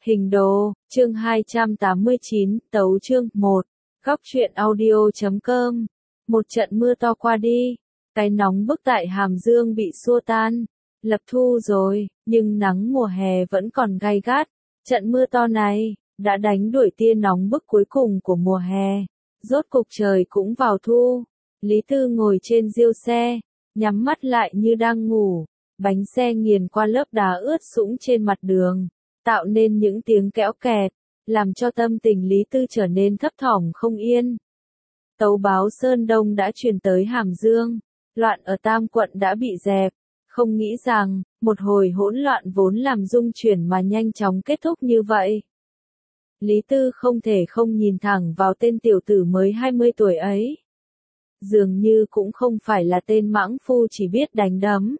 Hình đồ, chương 289, tấu chương 1, góc truyện audio.com. Một trận mưa to qua đi, cái nóng bức tại Hàm Dương bị xua tan. Lập thu rồi, nhưng nắng mùa hè vẫn còn gay gắt. Trận mưa to này đã đánh đuổi tia nóng bức cuối cùng của mùa hè. Rốt cục trời cũng vào thu. Lý Tư ngồi trên diêu xe, nhắm mắt lại như đang ngủ. Bánh xe nghiền qua lớp đá ướt sũng trên mặt đường, tạo nên những tiếng kéo kẹt, làm cho tâm tình Lý Tư trở nên thấp thỏm không yên. Tấu báo Sơn Đông đã truyền tới Hàm Dương, loạn ở Tam quận đã bị dẹp, không nghĩ rằng, một hồi hỗn loạn vốn làm dung chuyển mà nhanh chóng kết thúc như vậy. Lý Tư không thể không nhìn thẳng vào tên tiểu tử mới 20 tuổi ấy. Dường như cũng không phải là tên mãng phu chỉ biết đánh đấm.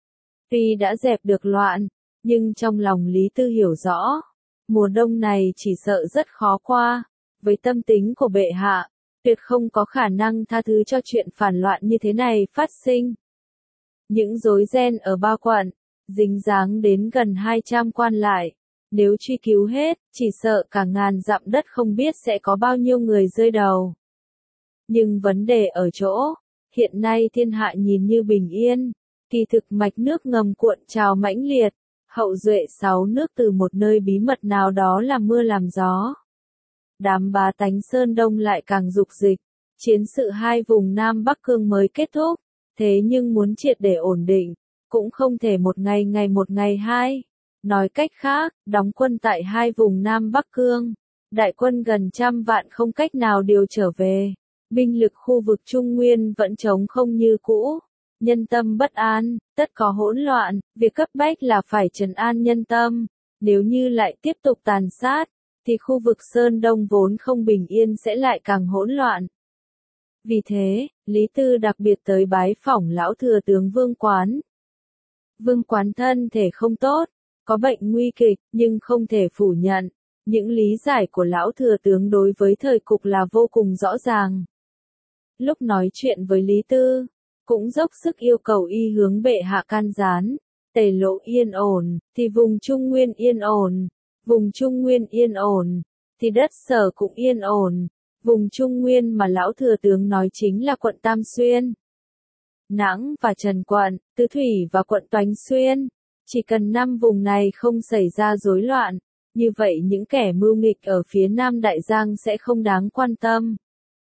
Tuy đã dẹp được loạn, nhưng trong lòng Lý Tư hiểu rõ, mùa đông này chỉ sợ rất khó qua, với tâm tính của bệ hạ, tuyệt không có khả năng tha thứ cho chuyện phản loạn như thế này phát sinh. Những rối ren ở ba quận, dính dáng đến gần 200 quan lại, nếu truy cứu hết, chỉ sợ cả ngàn dặm đất không biết sẽ có bao nhiêu người rơi đầu. Nhưng vấn đề ở chỗ, hiện nay thiên hạ nhìn như bình yên. Kỳ thực mạch nước ngầm cuộn trào mãnh liệt, hậu duệ 6 nước từ một nơi bí mật nào đó làm mưa làm gió. Đám bá tánh Sơn Đông lại càng dục dịch, chiến sự hai vùng Nam Bắc Cương mới kết thúc, thế nhưng muốn triệt để ổn định, cũng không thể một ngày hai. Nói cách khác, đóng quân tại hai vùng Nam Bắc Cương, đại quân gần 100 vạn không cách nào điều trở về, binh lực khu vực Trung Nguyên vẫn trống không như cũ. Nhân tâm bất an, tất có hỗn loạn, việc cấp bách là phải trấn an nhân tâm. Nếu như lại tiếp tục tàn sát, thì khu vực Sơn Đông vốn không bình yên sẽ lại càng hỗn loạn. Vì thế, Lý Tư đặc biệt tới bái phỏng lão thừa tướng Vương Quán. Vương Quán thân thể không tốt, có bệnh nguy kịch, nhưng không thể phủ nhận. Những lý giải của lão thừa tướng đối với thời cục là vô cùng rõ ràng. Lúc nói chuyện với Lý Tư, cũng dốc sức yêu cầu y hướng bệ hạ can gián, Tề Lộ yên ổn, thì vùng Trung Nguyên yên ổn, vùng Trung Nguyên yên ổn, thì đất Sở cũng yên ổn, vùng Trung Nguyên mà lão thừa tướng nói chính là quận Tam Xuyên, Nãng và Trần quận, Tứ Thủy và quận Toánh Xuyên, chỉ cần 5 vùng này không xảy ra rối loạn, như vậy những kẻ mưu nghịch ở phía Nam Đại Giang sẽ không đáng quan tâm.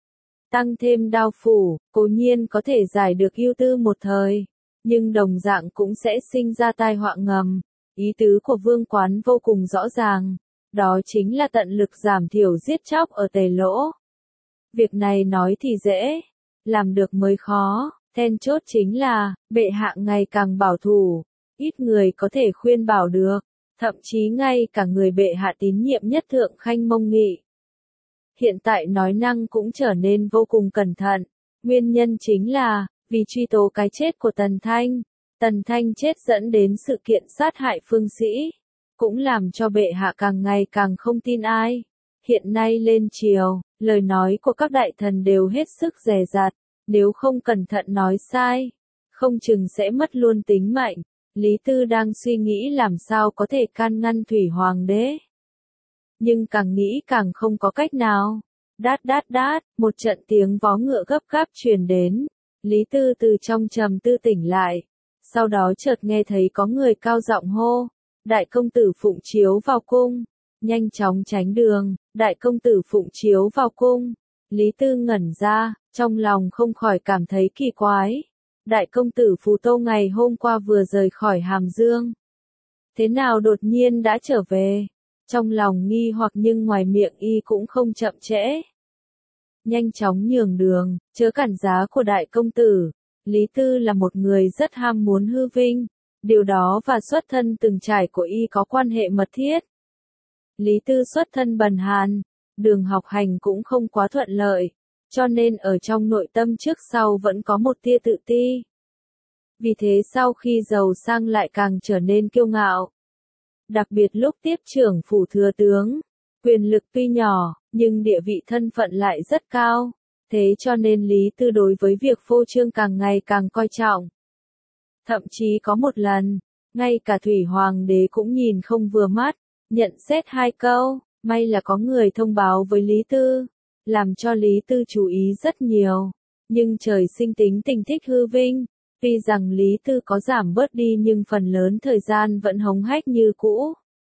Tăng thêm đao phủ, cố nhiên có thể giải được ưu tư một thời, nhưng đồng dạng cũng sẽ sinh ra tai họa ngầm. Ý tứ của Vương Quán vô cùng rõ ràng, đó chính là tận lực giảm thiểu giết chóc ở Tề Lỗ. Việc này nói thì dễ, làm được mới khó, then chốt chính là, bệ hạ ngày càng bảo thủ, ít người có thể khuyên bảo được, thậm chí ngay cả người bệ hạ tín nhiệm nhất Thượng Khanh Mông Nghị. Hiện tại nói năng cũng trở nên vô cùng cẩn thận, nguyên nhân chính là, vì truy tố cái chết của Tần Thanh. Tần Thanh chết dẫn đến sự kiện sát hại phương sĩ, cũng làm cho bệ hạ càng ngày càng không tin ai. Hiện nay lên triều, lời nói của các đại thần đều hết sức dè dặt, nếu không cẩn thận nói sai, không chừng sẽ mất luôn tính mệnh. Lý Tư đang suy nghĩ làm sao có thể can ngăn Thủy Hoàng đế. Nhưng càng nghĩ càng không có cách nào. Đát, một trận tiếng vó ngựa gấp gáp truyền đến. Lý Tư từ trong trầm tư tỉnh lại. Sau đó chợt nghe thấy có người cao giọng hô. Đại công tử Phụng Chiếu vào cung. Nhanh chóng tránh đường, đại công tử Phụng Chiếu vào cung. Lý Tư ngẩn ra, trong lòng không khỏi cảm thấy kỳ quái. Đại công tử Phù Tô ngày hôm qua vừa rời khỏi Hàm Dương. Thế nào đột nhiên đã trở về? Trong lòng nghi hoặc nhưng ngoài miệng y cũng không chậm trễ. Nhanh chóng nhường đường, chớ cản giá của đại công tử. Lý Tư là một người rất ham muốn hư vinh. Điều đó và xuất thân từng trải của y có quan hệ mật thiết. Lý Tư xuất thân bần hàn, đường học hành cũng không quá thuận lợi, cho nên ở trong nội tâm trước sau vẫn có một tia tự ti. Vì thế sau khi giàu sang lại càng trở nên kiêu ngạo. Đặc biệt lúc tiếp trưởng phủ thừa tướng, quyền lực tuy nhỏ, nhưng địa vị thân phận lại rất cao, thế cho nên Lý Tư đối với việc phô trương càng ngày càng coi trọng. Thậm chí có một lần, ngay cả Thủy Hoàng đế cũng nhìn không vừa mắt, Nhận xét 2 câu, may là có người thông báo với Lý Tư, làm cho Lý Tư chú ý rất nhiều. Nhưng trời sinh tính tình thích hư vinh, tuy rằng Lý Tư có giảm bớt đi nhưng phần lớn thời gian vẫn hống hách như cũ.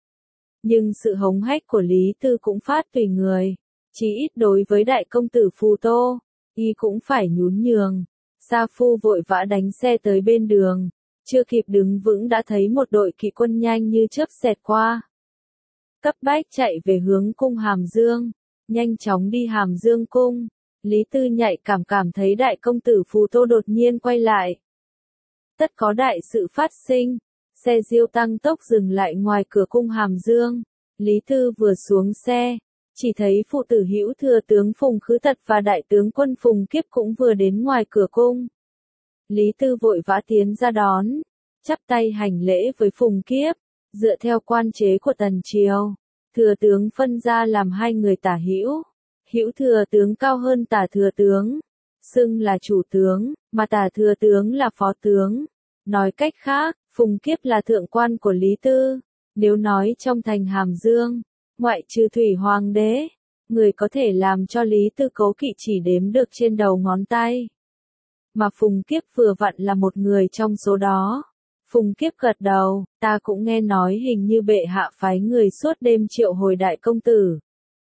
Nhưng sự hống hách của Lý Tư cũng phát tùy người, chỉ ít đối với đại công tử Phù Tô, y cũng phải nhún nhường. Sa Phu vội vã đánh xe tới bên đường, chưa kịp đứng vững đã thấy một đội kỵ quân nhanh như chớp xẹt qua. Cấp bách chạy về hướng cung Hàm Dương, nhanh chóng đi Hàm Dương cung. Lý Tư nhạy cảm thấy đại công tử Phù Tô đột nhiên quay lại. Tất có đại sự phát sinh, xe diêu tăng tốc dừng lại ngoài cửa cung Hàm Dương. Lý Tư vừa xuống xe, chỉ thấy phụ tử Hữu Thừa tướng Phùng Khứ Tật và đại tướng quân Phùng Kiếp cũng vừa đến ngoài cửa cung. Lý Tư vội vã tiến ra đón, chắp tay hành lễ với Phùng Kiếp. Dựa theo quan chế của Tần Triều, thừa tướng phân ra làm 2 người tả hữu. Hữu thừa tướng cao hơn tả thừa tướng, xưng là chủ tướng, mà tả thừa tướng là phó tướng. Nói cách khác, Phùng Kiếp là thượng quan của Lý Tư. Nếu nói trong thành Hàm Dương, ngoại trừ Thủy Hoàng đế, người có thể làm cho Lý Tư cố kỵ chỉ đếm được trên đầu ngón tay. Mà Phùng Kiếp vừa vặn là một người trong số đó. Phùng Kiếp gật đầu, ta cũng nghe nói hình như bệ hạ phái người suốt đêm triệu hồi đại công tử.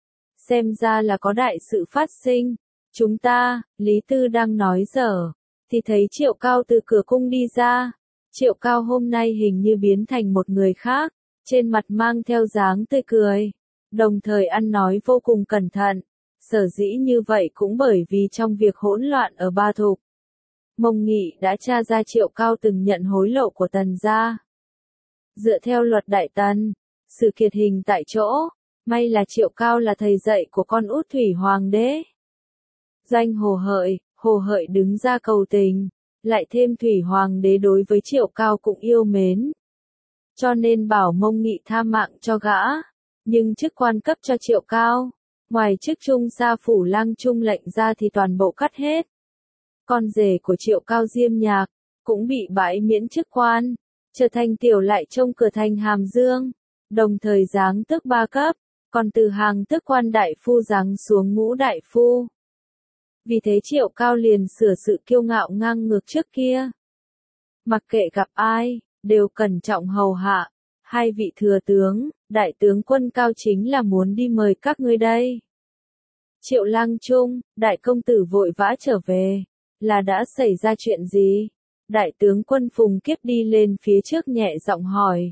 Xem ra là có đại sự phát sinh. Chúng ta, Lý Tư đang nói dở, thì thấy Triệu Cao từ cửa cung đi ra. Triệu Cao hôm nay hình như biến thành một người khác, trên mặt mang theo dáng tươi cười, đồng thời ăn nói vô cùng cẩn thận. Sở dĩ như vậy cũng bởi vì trong việc hỗn loạn ở Ba Thục, Mông Nghị đã tra ra Triệu Cao từng nhận hối lộ của Tần gia. Dựa theo luật Đại Tần, sự kiệt hình tại chỗ, may là Triệu Cao là thầy dạy của con út Thủy Hoàng đế. Danh Hồ Hợi đứng ra cầu tình, lại thêm Thủy Hoàng đế đối với Triệu Cao cũng yêu mến. Cho nên bảo Mông Nghị tha mạng cho gã, nhưng chức quan cấp cho Triệu Cao, ngoài chức trung sa phủ lang trung lệnh ra thì toàn bộ cắt hết. Con rể của Triệu Cao Diêm Nhạc, cũng bị bãi miễn chức quan, trở thành tiểu lại trông cửa thành Hàm Dương, đồng thời giáng tước 3 cấp, còn từ hàng tước quan đại phu giáng xuống ngũ đại phu. Vì thế Triệu Cao liền sửa sự kiêu ngạo ngang ngược trước kia. Mặc kệ gặp ai, đều cẩn trọng hầu hạ. 2 vị thừa tướng, đại tướng quân Cao chính là muốn đi mời các ngươi đây. Triệu Lang Trung, đại công tử vội vã trở về, là đã xảy ra chuyện gì? Đại tướng quân Phùng Kiếp đi lên phía trước nhẹ giọng hỏi.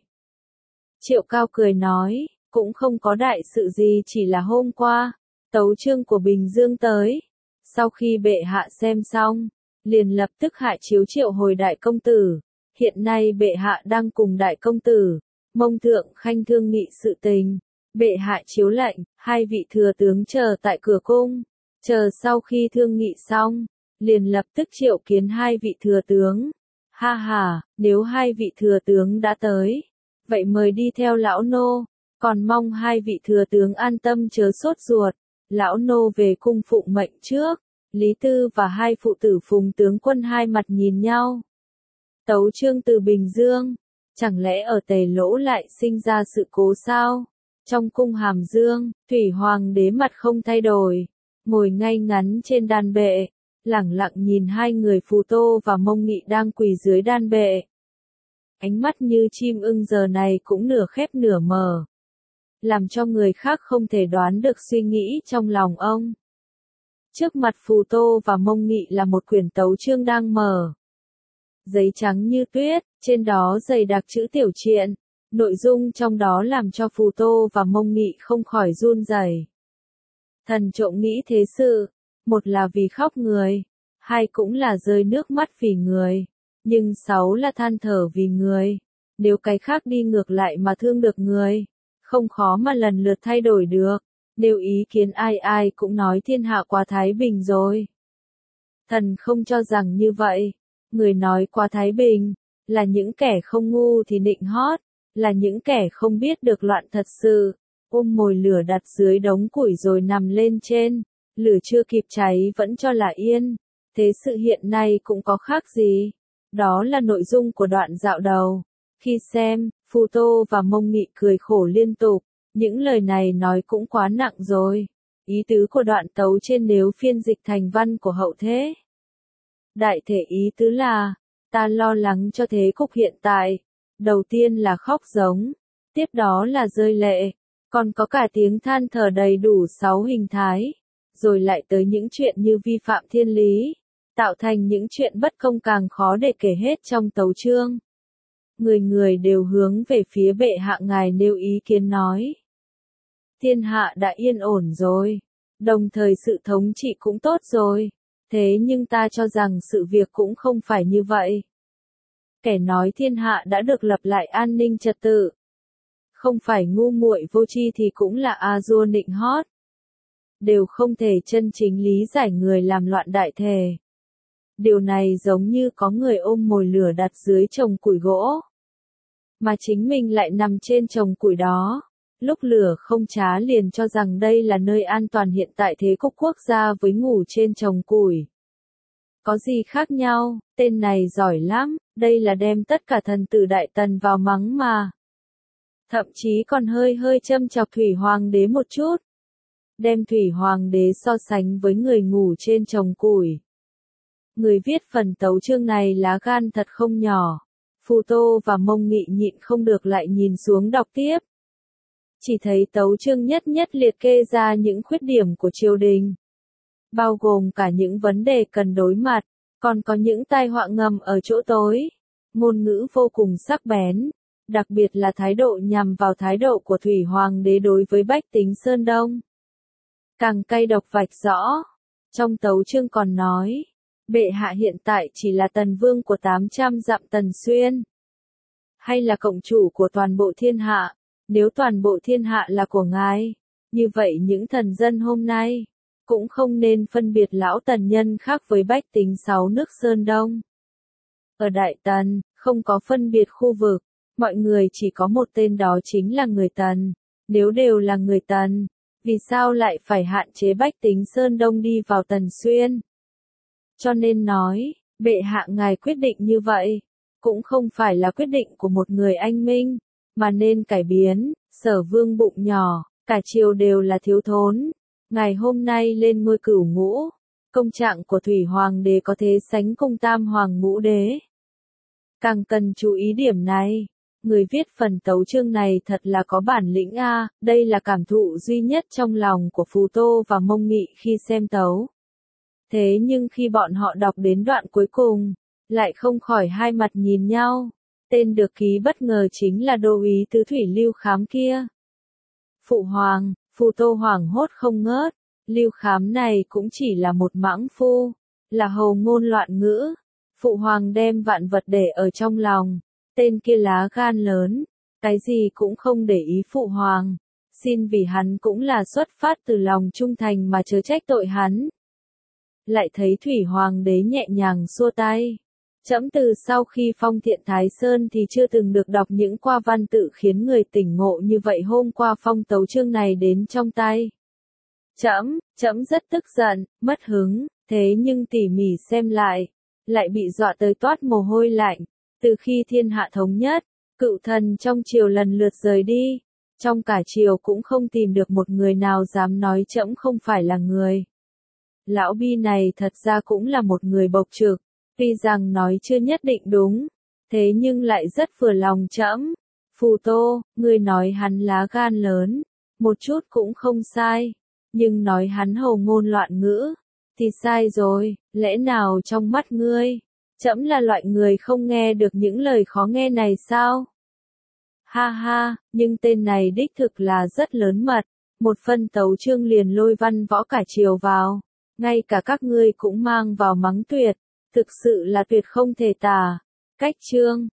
Triệu Cao cười nói, cũng không có đại sự gì, chỉ là hôm qua, tấu chương của Bình Dương tới. Sau khi bệ hạ xem xong, liền lập tức hạ chiếu triệu hồi đại công tử. Hiện nay bệ hạ đang cùng đại công tử, Mông Thượng Khanh thương nghị sự tình. Bệ hạ chiếu lệnh, 2 vị thừa tướng chờ tại cửa cung. Chờ sau khi thương nghị xong, liền lập tức triệu kiến 2 vị thừa tướng. Ha ha, nếu 2 vị thừa tướng đã tới, vậy mời đi theo lão nô. Còn mong 2 vị thừa tướng an tâm chớ sốt ruột. Lão nô về cung phụng mệnh trước. Lý Tư và 2 phụ tử Phùng tướng quân hai mặt nhìn nhau. Tấu chương từ Bình Dương, chẳng lẽ ở Tề Lỗ lại sinh ra sự cố sao? Trong cung Hàm Dương, Thủy Hoàng đế mặt không thay đổi, ngồi ngay ngắn trên đan bệ, lẳng lặng nhìn 2 người Phù Tô và Mông Nghị đang quỳ dưới đan bệ. Ánh mắt như chim ưng giờ này cũng nửa khép nửa mở, làm cho người khác không thể đoán được suy nghĩ trong lòng ông. Trước mặt Phù Tô và Mông Nghị là một quyển tấu chương đang mở. Giấy trắng như tuyết, trên đó dày đặc chữ tiểu truyện, nội dung trong đó làm cho Phù Tô và Mông Nghị không khỏi run rẩy. Thần trộm nghĩ thế sự, một là vì khóc người, 2 cũng là rơi nước mắt vì người, nhưng 6 là than thở vì người. Nếu cái khác đi ngược lại mà thương được người, không khó mà lần lượt thay đổi được. Nếu ý kiến ai ai cũng nói thiên hạ quá thái bình rồi. Thần không cho rằng như vậy. Người nói quá thái bình, là những kẻ không ngu thì nịnh hót, là những kẻ không biết được loạn thật sự, ôm mồi lửa đặt dưới đống củi rồi nằm lên trên, lửa chưa kịp cháy vẫn cho là yên. Thế sự hiện nay cũng có khác gì. Đó là nội dung của đoạn dạo đầu. Khi xem, Phù Tô và Mông Nghị cười khổ liên tục. Những lời này nói cũng quá nặng rồi. Ý tứ của đoạn tấu trên nếu phiên dịch thành văn của Hậu Thế. Đại thể ý tứ là, ta lo lắng cho thế cục hiện tại. Đầu tiên là khóc giống, tiếp đó là rơi lệ, còn có cả tiếng than thở đầy đủ 6 hình thái, rồi lại tới những chuyện như vi phạm thiên lý, tạo thành những chuyện bất công càng khó để kể hết trong tấu chương. Người người đều hướng về phía bệ hạ ngài nêu ý kiến nói. Thiên hạ đã yên ổn rồi, đồng thời sự thống trị cũng tốt rồi, thế nhưng ta cho rằng sự việc cũng không phải như vậy. Kẻ nói thiên hạ đã được lập lại an ninh trật tự. Không phải ngu muội vô tri thì cũng là a dua nịnh hót. Đều không thể chân chính lý giải người làm loạn đại thể. Điều này giống như có người ôm mồi lửa đặt dưới chồng củi gỗ. Mà chính mình lại nằm trên chồng củi đó. Lúc lửa không trá liền cho rằng đây là nơi an toàn hiện tại thế cục quốc gia với ngủ trên chồng củi. Có gì khác nhau, tên này giỏi lắm, đây là đem tất cả thần tử Đại Tần vào mắng mà. Thậm chí còn hơi châm chọc Thủy Hoàng đế một chút. Đem Thủy Hoàng đế so sánh với người ngủ trên chồng củi. Người viết phần tấu chương này lá gan thật không nhỏ. Phù Tô và Mông Nghị nhịn không được lại nhìn xuống đọc tiếp. Chỉ thấy tấu chương nhất nhất liệt kê ra những khuyết điểm của triều đình. Bao gồm cả những vấn đề cần đối mặt, còn có những tai họa ngầm ở chỗ tối. Ngôn ngữ vô cùng sắc bén, đặc biệt là thái độ nhằm vào thái độ của Thủy Hoàng đế đối với bách tính Sơn Đông. Càng cay độc vạch rõ, trong tấu chương còn nói, bệ hạ hiện tại chỉ là tần vương của 800 dặm Tần Xuyên. Hay là cộng chủ của toàn bộ thiên hạ, nếu toàn bộ thiên hạ là của ngài, như vậy những thần dân hôm nay, cũng không nên phân biệt lão tần nhân khác với bách tính 6 nước Sơn Đông. Ở Đại Tần, không có phân biệt khu vực, mọi người chỉ có một tên đó chính là người Tần. Nếu đều là người Tần, vì sao lại phải hạn chế bách tính Sơn Đông đi vào Tần Xuyên? Cho nên nói, bệ hạ ngài quyết định như vậy, cũng không phải là quyết định của một người anh minh, mà nên cải biến. Sở Vương bụng nhỏ, cả triều đều là thiếu thốn. Ngày hôm nay lên ngôi cửu ngũ, công trạng của Thủy Hoàng đế có thể sánh cùng Tam Hoàng ngũ đế. Càng cần chú ý điểm này, người viết phần tấu chương này thật là có bản lĩnh a, đây là cảm thụ duy nhất trong lòng của Phù Tô và Mông Nghị khi xem tấu. Thế nhưng khi bọn họ đọc đến đoạn cuối cùng, lại không khỏi hai mặt nhìn nhau. Tên được ký bất ngờ chính là đô úy tứ thủy Lưu Khám kia. Phụ hoàng, Phù Tô hoảng hốt không ngớt, Lưu Khám này cũng chỉ là một mãng phu, là hầu ngôn loạn ngữ. Phụ hoàng đem vạn vật để ở trong lòng, tên kia lá gan lớn, cái gì cũng không để ý phụ hoàng. Xin vì hắn cũng là xuất phát từ lòng trung thành mà chớ trách tội hắn. Lại thấy Thủy Hoàng đế nhẹ nhàng xua tay. Trẫm từ sau khi phong Thiện Thái Sơn thì chưa từng được đọc những qua văn tự khiến người tỉnh ngộ như vậy, hôm qua phong tấu chương này đến trong tay. Trẫm rất tức giận, mất hứng, thế nhưng tỉ mỉ xem lại bị dọa tới toát mồ hôi lạnh. Từ khi thiên hạ thống nhất, cựu thần trong triều lần lượt rời đi, trong cả triều cũng không tìm được một người nào dám nói trẫm không phải là người. Lão Bi này thật ra cũng là một người bộc trực, tuy rằng nói chưa nhất định đúng, thế nhưng lại rất vừa lòng trẫm. Phù Tô, ngươi nói hắn lá gan lớn, một chút cũng không sai, nhưng nói hắn hầu ngôn loạn ngữ, thì sai rồi. Lẽ nào trong mắt ngươi, trẫm là loại người không nghe được những lời khó nghe này sao? Ha ha, nhưng tên này đích thực là rất lớn mật, một phân tấu chương liền lôi văn võ cả triều vào, ngay cả các ngươi cũng mang vào mắng tuyệt, thực sự là tuyệt không thể tả. Cách chương